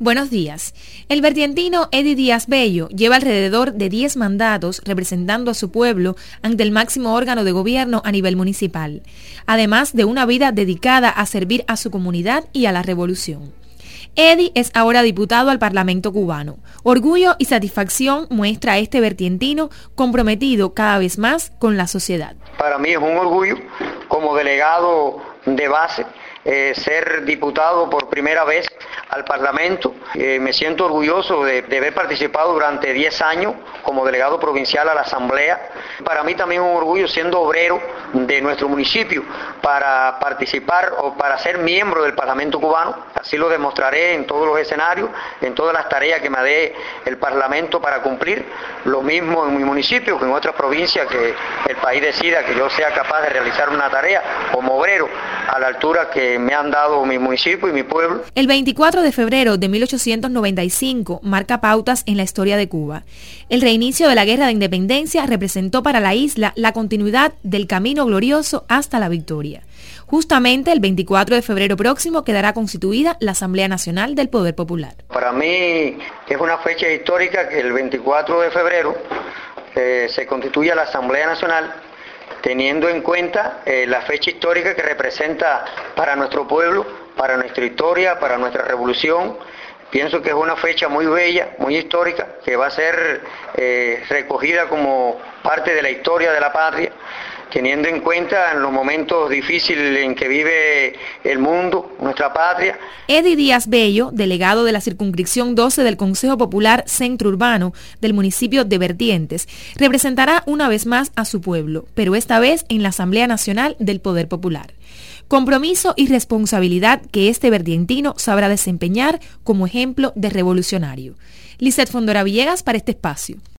Buenos días. El verdientino Eddie Díaz Bello lleva alrededor de 10 mandatos representando a su pueblo ante el máximo órgano de gobierno a nivel municipal, además de una vida dedicada a servir a su comunidad y a la revolución. Eddie es ahora diputado al Parlamento cubano. Orgullo y satisfacción muestra este verdientino comprometido cada vez más con la sociedad. Para mí es un orgullo, como delegado de base, ser diputado por primera vez al Parlamento. Me siento orgulloso de haber participado durante 10 años como delegado provincial a la Asamblea. Para mí también es un orgullo, siendo obrero de nuestro municipio, para participar o para ser miembro del Parlamento cubano. Así lo demostraré en todos los escenarios, en todas las tareas que me dé el Parlamento para cumplir. Lo mismo en mi municipio que en otras provincias, que el país decida que yo sea capaz de realizar una tarea como obrero a la altura que me han dado mi municipio y mi pueblo. El 24 de febrero de 1895 marca pautas en la historia de Cuba. El reinicio de la Guerra de Independencia representó para la isla la continuidad del camino glorioso hasta la victoria. Justamente el 24 de febrero próximo quedará constituida la Asamblea Nacional del Poder Popular. Para mí es una fecha histórica que el 24 de febrero se constituya la Asamblea Nacional, teniendo en cuenta la fecha histórica que representa para nuestro pueblo, para nuestra historia, para nuestra revolución. Pienso que es una fecha muy bella, muy histórica, que va a ser recogida como parte de la historia de la patria, teniendo en cuenta en los momentos difíciles en que vive el mundo, nuestra patria. Eddie Díaz Bello, delegado de la circunscripción 12 del Consejo Popular Centro Urbano del municipio de Verdientes, representará una vez más a su pueblo, pero esta vez en la Asamblea Nacional del Poder Popular. Compromiso y responsabilidad que este verdientino sabrá desempeñar como ejemplo de revolucionario. Lizeth Fondora Villegas para este espacio.